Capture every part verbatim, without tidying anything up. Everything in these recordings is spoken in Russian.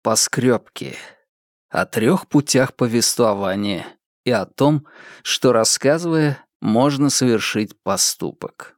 небоскребки, о трех путях повествования и о том, что, рассказывая, можно совершить поступок.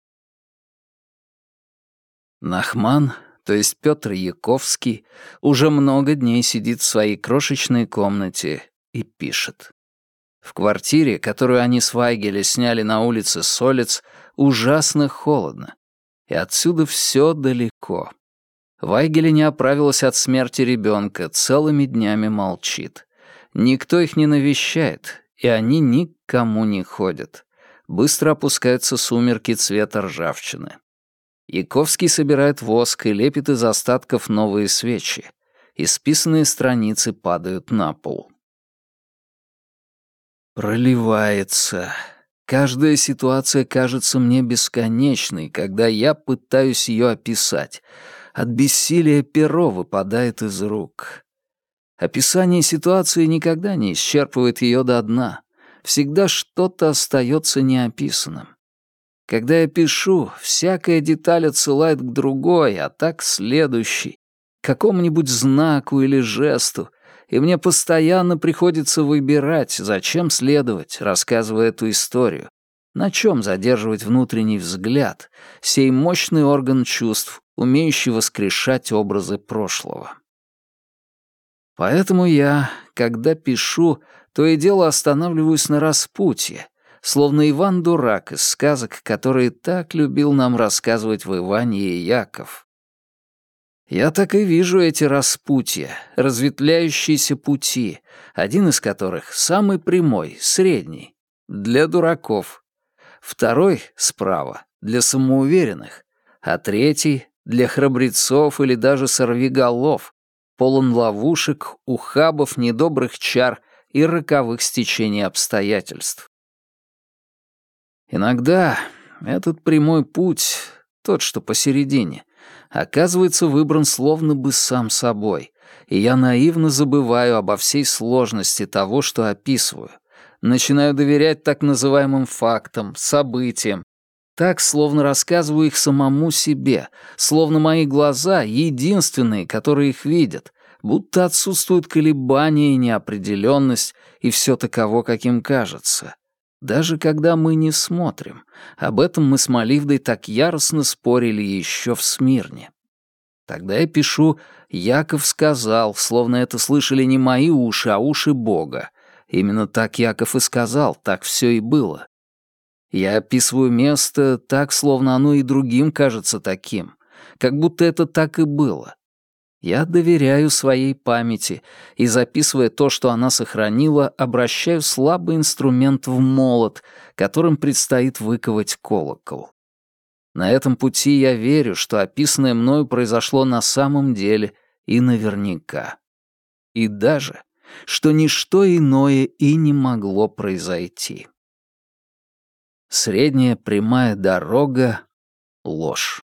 Нахман, то есть Петр Яковский, уже много дней сидит в своей крошечной комнате и пишет. В квартире, которую они с Вайгеле сняли на улице Солец, ужасно холодно, и отсюда все далеко. Вайгеле не оправилась от смерти ребенка, целыми днями молчит. Никто их не навещает, и они никому не ходят. Быстро опускаются сумерки цвета ржавчины. Яковский собирает воск и лепит из остатков новые свечи. Исписанные страницы падают на пол. Проливается. Каждая ситуация кажется мне бесконечной, когда я пытаюсь ее описать. От бессилия перо выпадает из рук. Описание ситуации никогда не исчерпывает ее до дна. Всегда что-то остается неописанным. Когда я пишу, всякая деталь отсылает к другой, а так к следующей, к какому-нибудь знаку или жесту, и мне постоянно приходится выбирать, зачем следовать, рассказывая эту историю, на чем задерживать внутренний взгляд, сей мощный орган чувств, умеющий воскрешать образы прошлого. Поэтому я, когда пишу, то и дело останавливаюсь на распутье, словно Иван-дурак из сказок, которые так любил нам рассказывать в Иване и Яков. Я так и вижу эти распутья, разветвляющиеся пути, один из которых самый прямой, средний, для дураков, второй, справа, для самоуверенных, а третий — для храбрецов или даже сорвиголов, полон ловушек, ухабов, недобрых чар и роковых стечений обстоятельств. Иногда этот прямой путь, тот, что посередине, оказывается выбран словно бы сам собой, и я наивно забываю обо всей сложности того, что описываю, начинаю доверять так называемым фактам, событиям, так, словно рассказываю их самому себе, словно мои глаза — единственные, которые их видят, будто отсутствуют колебания и неопределенность, и все таково, каким кажется. Даже когда мы не смотрим. Об этом мы с Моливдой так яростно спорили еще в Смирне. Тогда я пишу «Яков сказал», словно это слышали не мои уши, а уши Бога. Именно так Яков и сказал, так все и было. Я описываю место так, словно оно и другим кажется таким, как будто это так и было. Я доверяю своей памяти и, записывая то, что она сохранила, обращаю слабый инструмент в молот, которым предстоит выковать колокол. На этом пути я верю, что описанное мною произошло на самом деле и наверняка. И даже, что ничто иное и не могло произойти. Средняя прямая дорога — ложь.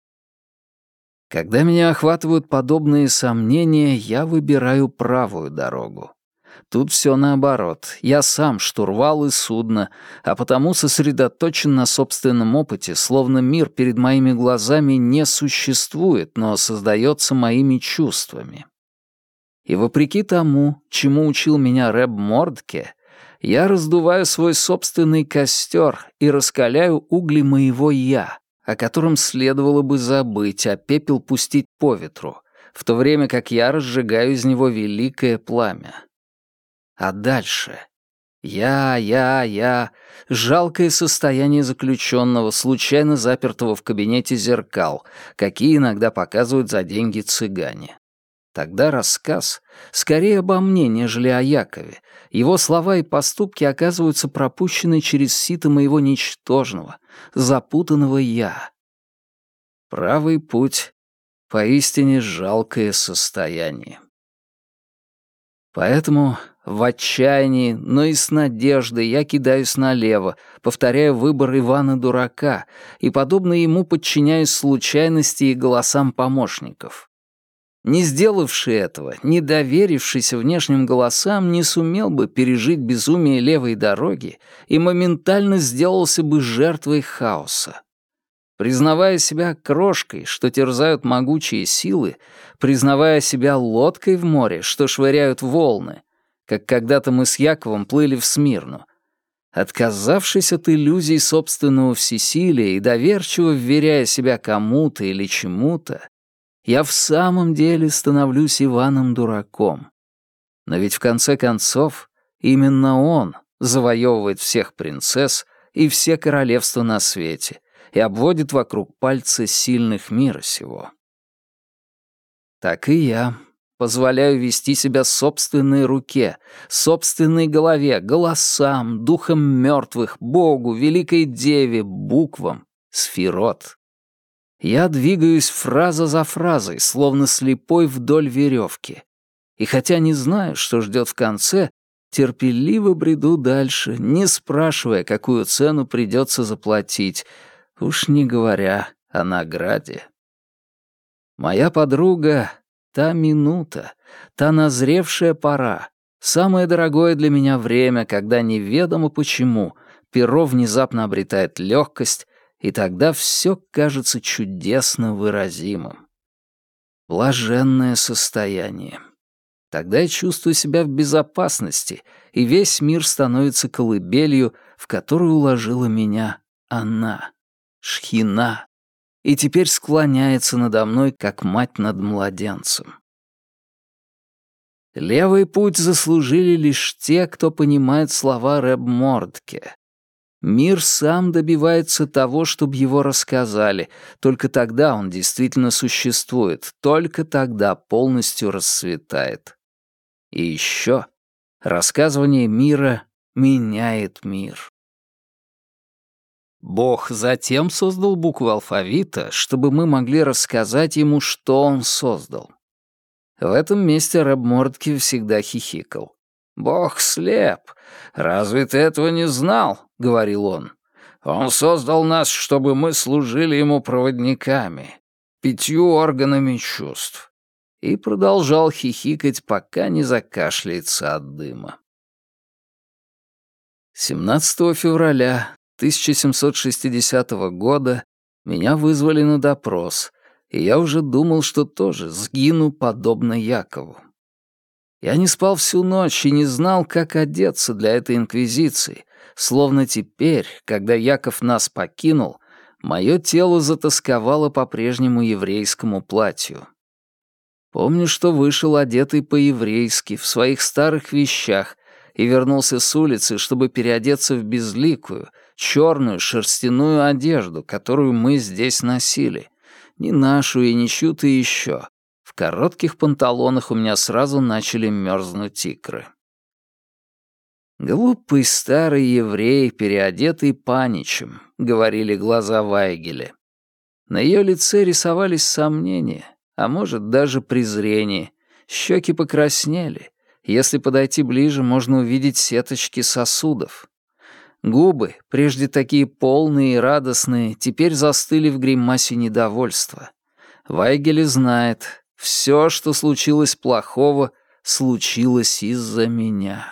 Когда меня охватывают подобные сомнения, я выбираю правую дорогу. Тут все наоборот. Я сам штурвал и судно, а потому сосредоточен на собственном опыте, словно мир перед моими глазами не существует, но создается моими чувствами. И вопреки тому, чему учил меня Рэб Мордке, я раздуваю свой собственный костер и раскаляю угли моего «я», о котором следовало бы забыть, а пепел пустить по ветру, в то время как я разжигаю из него великое пламя. А дальше? Я, я, я. Жалкое состояние заключенного, случайно запертого в кабинете зеркал, какие иногда показывают за деньги цыгане. Тогда рассказ скорее обо мне, нежели о Якове. Его слова и поступки оказываются пропущены через сито моего ничтожного, запутанного «я». Правый путь — поистине жалкое состояние. Поэтому в отчаянии, но и с надеждой я кидаюсь налево, повторяя выбор Ивана-дурака и, подобно ему, подчиняюсь случайности и голосам помощников. Не сделавший этого, не доверившийся внешним голосам, не сумел бы пережить безумие левой дороги и моментально сделался бы жертвой хаоса. признавая себя крошкой, что терзают могучие силы, признавая себя лодкой в море, что швыряют волны, как когда-то мы с Яковом плыли в Смирну. Отказавшись от иллюзий собственного всесилия и доверчиво вверяя себя кому-то или чему-то, я в самом деле становлюсь Иваном-дураком. Но ведь в конце концов именно он завоевывает всех принцесс и все королевства на свете и обводит вокруг пальца сильных мира сего. Так и я позволяю вести себя собственной руке, собственной голове, голосам, духам мертвых, Богу, Великой Деве, буквам, сфирот. Я двигаюсь фраза за фразой, словно слепой вдоль веревки. И хотя не знаю, что ждет в конце, терпеливо бреду дальше, не спрашивая, какую цену придется заплатить, уж не говоря о награде. Моя подруга — та минута, та назревшая пора, самое дорогое для меня время, когда неведомо почему перо внезапно обретает легкость, и тогда все кажется чудесно выразимым. Блаженное состояние. Тогда я чувствую себя в безопасности, и весь мир становится колыбелью, в которую уложила меня она, Шхина, и теперь склоняется надо мной, как мать над младенцем. Левый путь заслужили лишь те, кто понимает слова Рэб Мордке. Мир сам добивается того, чтобы его рассказали, только тогда он действительно существует, только тогда полностью расцветает. И еще рассказывание мира меняет мир. Бог затем создал буквы алфавита, чтобы мы могли рассказать ему, что он создал. В этом месте Рэб Мордке всегда хихикал. «Бог слеп. Разве ты этого не знал?» — говорил он. «Он создал нас, чтобы мы служили ему проводниками, пятью органами чувств». И продолжал хихикать, пока не закашляется от дыма. семнадцатого февраля тысяча семьсот шестидесятого года меня вызвали на допрос, и я уже думал, что тоже сгину подобно Якову. Я не спал всю ночь и не знал, как одеться для этой инквизиции, словно теперь, когда Яков нас покинул, мое тело затосковало по прежнему еврейскому платью. Помню, что вышел одетый по-еврейски, в своих старых вещах, и вернулся с улицы, чтобы переодеться в безликую, черную шерстяную одежду, которую мы здесь носили, не нашу и не чью-то еще. В коротких панталонах у меня сразу начали мерзнуть икры. «Глупый старый еврей, переодетый паничем», — говорили глаза Вайгеля. На ее лице рисовались сомнения, а может, даже презрение. Щеки покраснели. Если подойти ближе, можно увидеть сеточки сосудов. Губы, прежде такие полные и радостные, теперь застыли в гримасе недовольства. Вайгель знает, все, что случилось плохого, случилось из-за меня.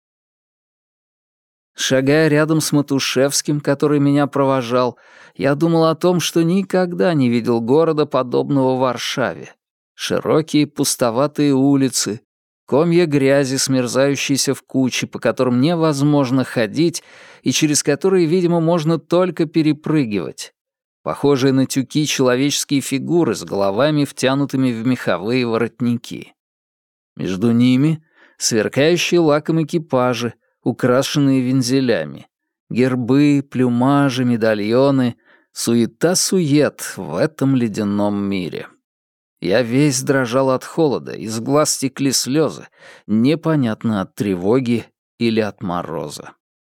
Шагая рядом с Матушевским, который меня провожал, я думал о том, что никогда не видел города, подобного Варшаве. Широкие пустоватые улицы, комья грязи, смерзающиеся в кучи, по которым невозможно ходить и через которые, видимо, можно только перепрыгивать. Похожие на тюки человеческие фигуры с головами, втянутыми в меховые воротники. Между ними сверкающие лаком экипажи, украшенные вензелями. Гербы, плюмажи, медальоны. Суета-сует в этом ледяном мире. Я весь дрожал от холода, из глаз текли слезы, непонятно от тревоги или от мороза.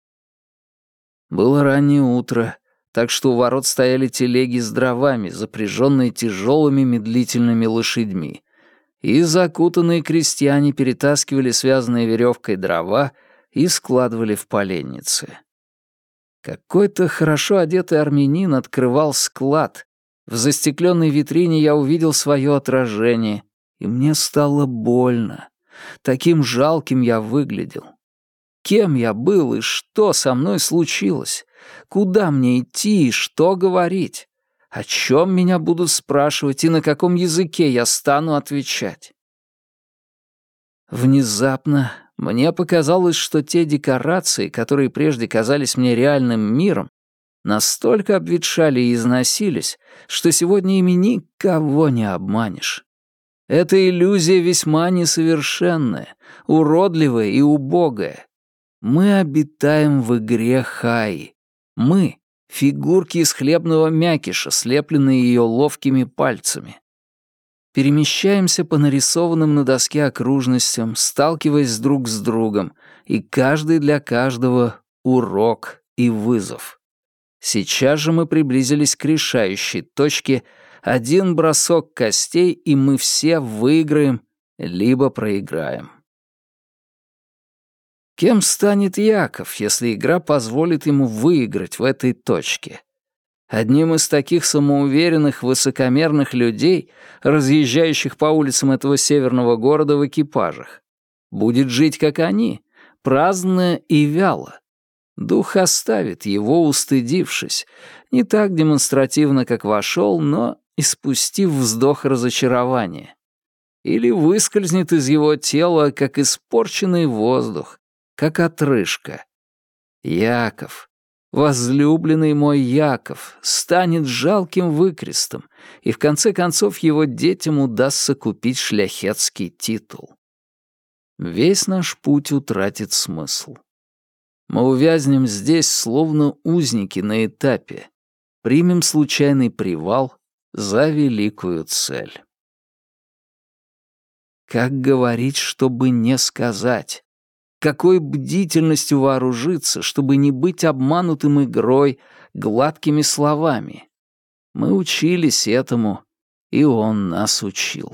Было раннее утро, так что у ворот стояли телеги с дровами, запряженные тяжелыми медлительными лошадьми, и закутанные крестьяне перетаскивали связанные веревкой дрова и складывали в поленницы. Какой-то хорошо одетый армянин открывал склад. В застекленной витрине я увидел свое отражение, и мне стало больно. Таким жалким я выглядел. Кем я был и что со мной случилось? Куда мне идти и что говорить? О чем меня будут спрашивать и на каком языке я стану отвечать? Внезапно мне показалось, что те декорации, которые прежде казались мне реальным миром, настолько обветшали и износились, что сегодня ими никого не обманешь. Эта иллюзия весьма несовершенная, уродливая и убогая. Мы обитаем в игре Хаи. Мы — фигурки из хлебного мякиша, слепленные ее ловкими пальцами. Перемещаемся по нарисованным на доске окружностям, сталкиваясь друг с другом, и каждый для каждого — урок и вызов. Сейчас же мы приблизились к решающей точке. Один бросок костей, и мы все выиграем, либо проиграем. Кем станет Яков, если игра позволит ему выиграть в этой точке? Одним из таких самоуверенных, высокомерных людей, разъезжающих по улицам этого северного города в экипажах. Будет жить, как они, праздно и вяло. Дух оставит его, устыдившись, не так демонстративно, как вошел, но испустив вздох разочарования. Или выскользнет из его тела, как испорченный воздух, как отрыжка. Яков, возлюбленный мой Яков, станет жалким выкрестом, и в конце концов его детям удастся купить шляхетский титул. Весь наш путь утратит смысл. Мы увязнем здесь, словно узники на этапе, примем случайный привал за великую цель. Как говорить, чтобы не сказать? Какой бдительностью вооружиться, чтобы не быть обманутым игрой, гладкими словами? Мы учились этому, и он нас учил.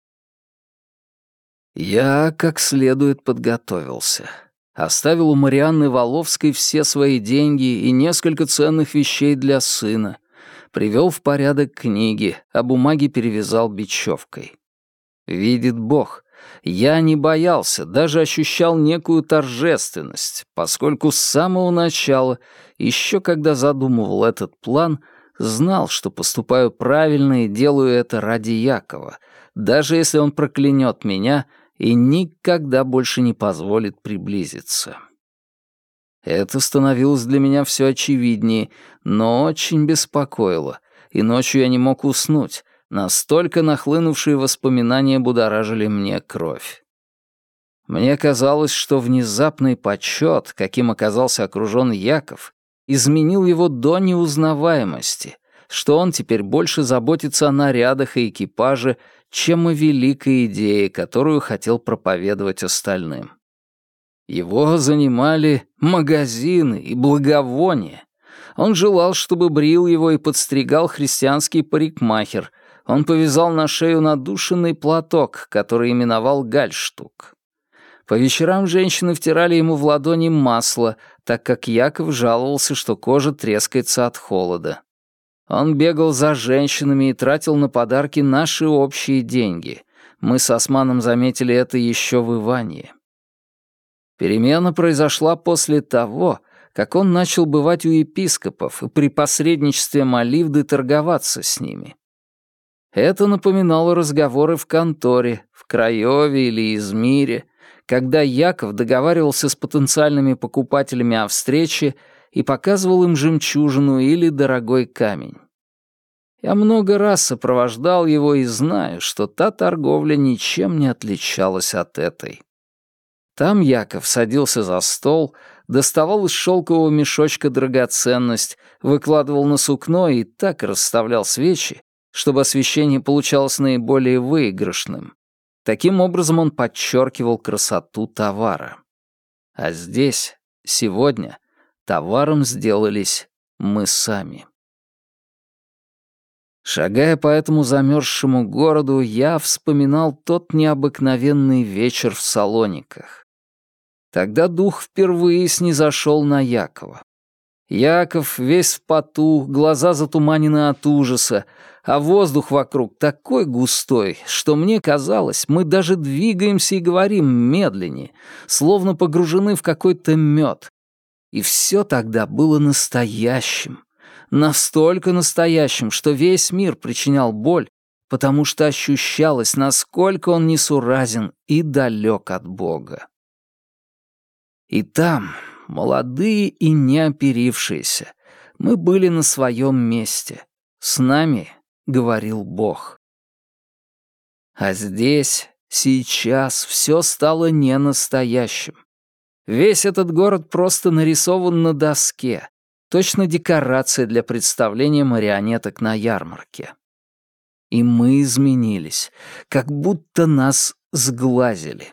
Я как следует подготовился. Оставил у Марианны Воловской все свои деньги и несколько ценных вещей для сына. Привел в порядок книги, а бумаги перевязал бечевкой. Видит Бог, я не боялся, даже ощущал некую торжественность, поскольку с самого начала, еще когда задумывал этот план, знал, что поступаю правильно и делаю это ради Якова, даже если он проклянет меня и никогда больше не позволит приблизиться. Это становилось для меня все очевиднее, но очень беспокоило, и ночью я не мог уснуть, настолько нахлынувшие воспоминания будоражили мне кровь. Мне казалось, что внезапный почет, каким оказался окружен Яков, изменил его до неузнаваемости, что он теперь больше заботится о нарядах и экипаже, чем о великой идее, которую хотел проповедовать остальным. Его занимали магазины и благовония. Он желал, чтобы брил его и подстригал христианский парикмахер. Он повязал на шею надушенный платок, который именовал гальштук. По вечерам женщины втирали ему в ладони масло, так как Яков жаловался, что кожа трескается от холода. Он бегал за женщинами и тратил на подарки наши общие деньги. Мы с Османом заметили это еще в Иванье. Перемена произошла после того, как он начал бывать у епископов и при посредничестве Моливды торговаться с ними. Это напоминало разговоры в конторе, в Краеве или Измире, когда Яков договаривался с потенциальными покупателями о встрече и показывал им жемчужину или дорогой камень. Я много раз сопровождал его и знаю, что та торговля ничем не отличалась от этой. Там Яков садился за стол, доставал из шелкового мешочка драгоценность, выкладывал на сукно и так расставлял свечи, чтобы освещение получалось наиболее выигрышным. Таким образом он подчеркивал красоту товара. А здесь, сегодня, товаром сделались мы сами. Шагая по этому замерзшему городу, я вспоминал тот необыкновенный вечер в Салониках. Тогда дух впервые снизошел на Якова. Яков весь в поту, глаза затуманены от ужаса, а воздух вокруг такой густой, что мне казалось, мы даже двигаемся и говорим медленнее, словно погружены в какой-то мед. И все тогда было настоящим. настолько настоящим, что весь мир причинял боль, потому что ощущалось, насколько он несуразен и далек от Бога. И там, молодые и неоперившиеся, мы были на своем месте. С нами говорил Бог. А здесь, сейчас все стало ненастоящим. Весь этот город просто нарисован на доске, точно декорация для представления марионеток на ярмарке. И мы изменились, как будто нас сглазили.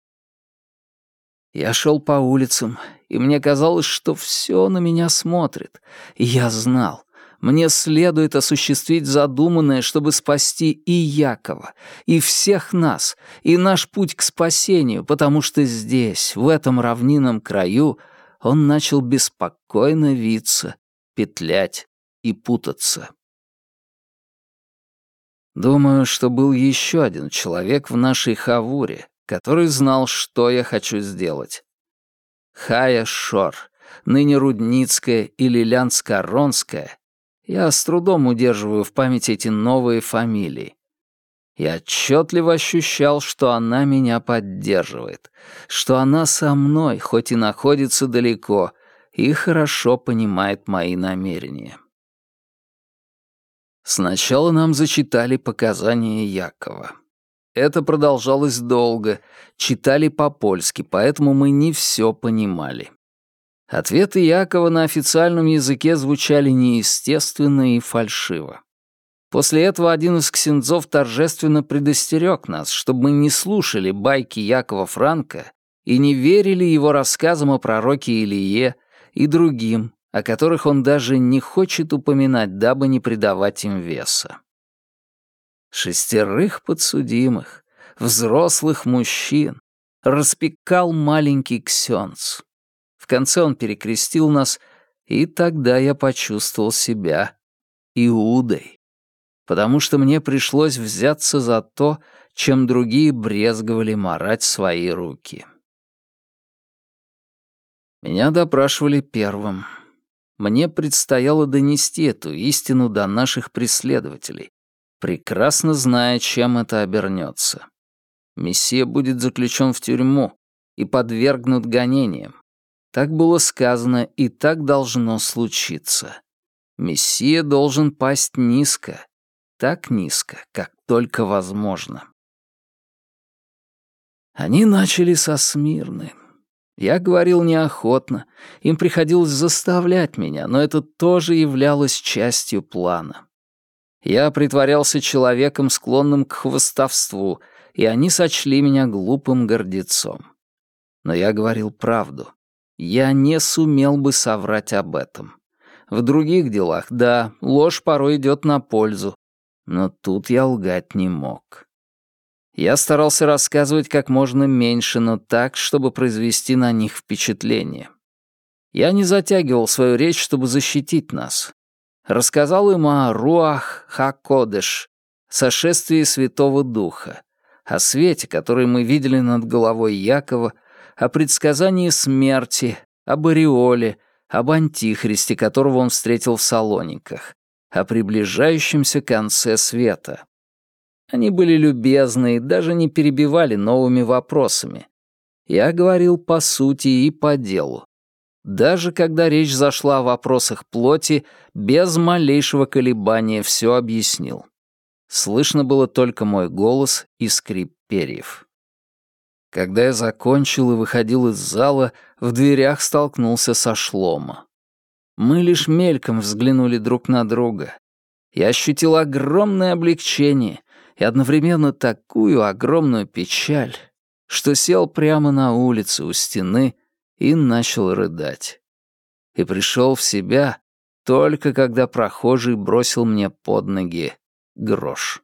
Я шел по улицам, и мне казалось, что все на меня смотрит. И я знал, мне следует осуществить задуманное, чтобы спасти и Якова, и всех нас, и наш путь к спасению, потому что здесь, в этом равнинном краю, он начал беспокойно виться, петлять и путаться. Думаю, что был еще один человек в нашей хавуре, который знал, что я хочу сделать. Хая Шор, ныне Рудницкая или Лянско-Ронская, я с трудом удерживаю в памяти эти новые фамилии. Я отчетливо ощущал, что она меня поддерживает, что она со мной, хоть и находится далеко, и хорошо понимает мои намерения. Сначала нам зачитали показания Якова. Это продолжалось долго, читали по-польски, поэтому мы не все понимали. Ответы Якова на официальном языке звучали неестественно и фальшиво. После этого один из ксензов торжественно предостерег нас, чтобы мы не слушали байки Якова Франка и не верили его рассказам о пророке Илие и другим, о которых он даже не хочет упоминать, дабы не придавать им веса. Шестерых подсудимых, взрослых мужчин, распекал маленький ксенц. В конце он перекрестил нас, и тогда я почувствовал себя Иудой, потому что мне пришлось взяться за то, чем другие брезговали марать свои руки. Меня допрашивали первым. Мне предстояло донести эту истину до наших преследователей, прекрасно зная, чем это обернется. Мессия будет заключен в тюрьму и подвергнут гонениям. Так было сказано, и так должно случиться. Мессия должен пасть низко, так низко, как только возможно. Они начали со Смирны. Я говорил неохотно, им приходилось заставлять меня, но это тоже являлось частью плана. Я притворялся человеком, склонным к хвастовству, и они сочли меня глупым гордецом. Но я говорил правду. Я не сумел бы соврать об этом. В других делах, да, ложь порой идет на пользу, но тут я лгать не мог. Я старался рассказывать как можно меньше, но так, чтобы произвести на них впечатление. Я не затягивал свою речь, чтобы защитить нас. Рассказал им о Руах ха-Кодеш, сошествии Святого Духа, о свете, который мы видели над головой Якова, о предсказании смерти, об ореоле, об антихристе, которого он встретил в Салониках, о приближающемся конце света. Они были любезны и даже не перебивали новыми вопросами. Я говорил по сути и по делу. Даже когда речь зашла о вопросах плоти, без малейшего колебания все объяснил. Слышно было только мой голос и скрип перьев. Когда я закончил и выходил из зала, в дверях столкнулся со Шломо. Мы лишь мельком взглянули друг на друга. Я ощутил огромное облегчение и одновременно такую огромную печаль, что сел прямо на улице у стены и начал рыдать. И пришел в себя только когда прохожий бросил мне под ноги грош.